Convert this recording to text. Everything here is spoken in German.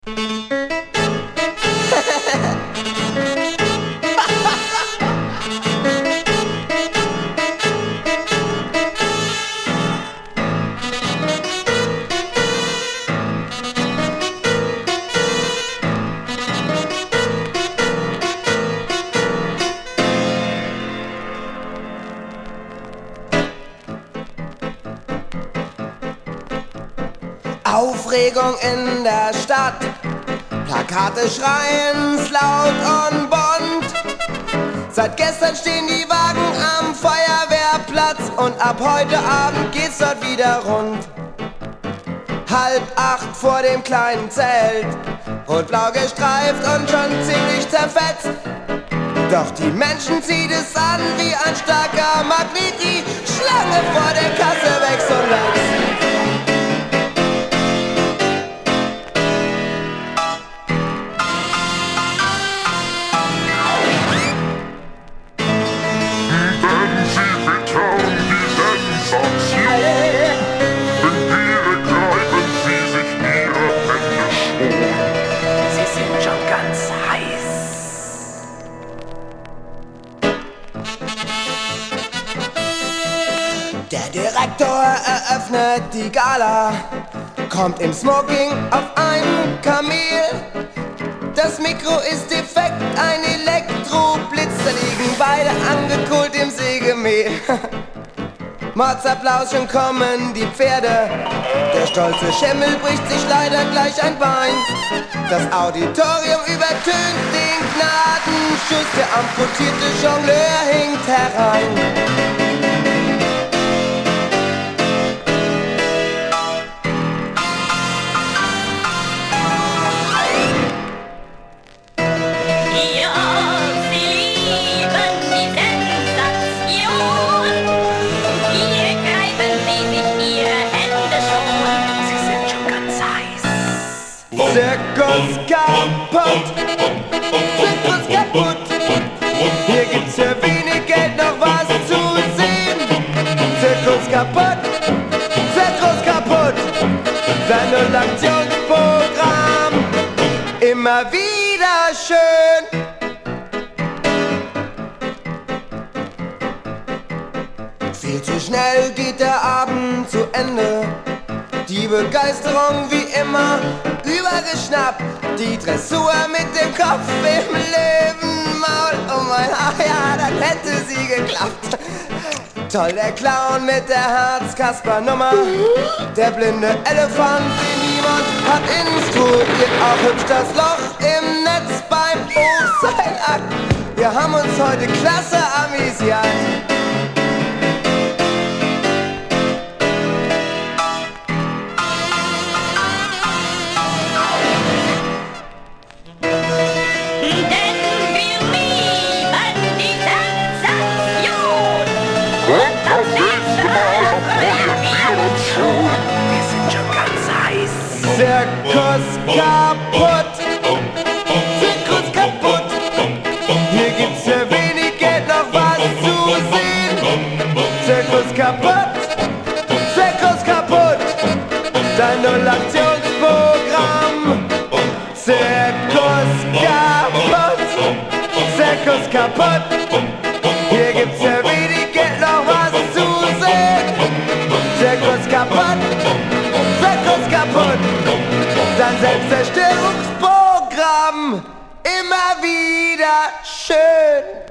Aufregung in der Stadt, Plakate schreien's laut und bunt. Seit gestern stehen die Wagen am Feuerwehrplatz und ab heute Abend geht's dort wieder rund. 7:30 vor dem kleinen Zelt, rot-blau gestreift und schon ziemlich zerfetzt. Doch die Menschen zieht es an wie ein starker Magnet, die Schlange vor der Kasse wächst und wächst. Der Direktor eröffnet die Gala, kommt im Smoking auf ein Kamel. Das Mikro ist defekt, ein Elektroblitz, da liegen beide angekohlt im Sägemehl. Mordsapplaus, schon kommen die Pferde, der stolze Schimmel bricht sich leider gleich ein Bein. Das Auditorium übertönt den Gnadenschuss, der amputierte Jongleur hinkt herein. Zirkus kaputt, Zirkus kaputt. Hier gibt's für wenig Geld noch was zu sehen. Zirkus kaputt, Zirkus kaputt. Sein Nullaktionsprogramm, immer wieder schön. Viel zu schnell geht der Abend zu Ende. Die Begeisterung wie immer übergeschnappt. Die Dressur mit dem Kopf im Löwenmaul. Oh mein, ach ja, dann hätte sie geklappt. Toll, der Clown mit der Herz-Kasper-Nummer. Der blinde Elefant, den niemand hat instruiert. Auch hübsch das Loch im Netz beim Hochseilakt. Wir haben uns heute klasse amüsiert. Zirkus kaputt, Zirkus kaputt. Hier gibt's für wenig Geld noch was zu sehen. Zirkus kaputt, Zirkus kaputt. Dein Nullaktionsprogramm. Zirkus kaputt, Zirkus kaputt. Hier gibt's für wenig Geld noch was zu sehen. Zirkus kaputt, Zirkus kaputt. Sein Selbstzerstörungsprogramm, immer wieder schön.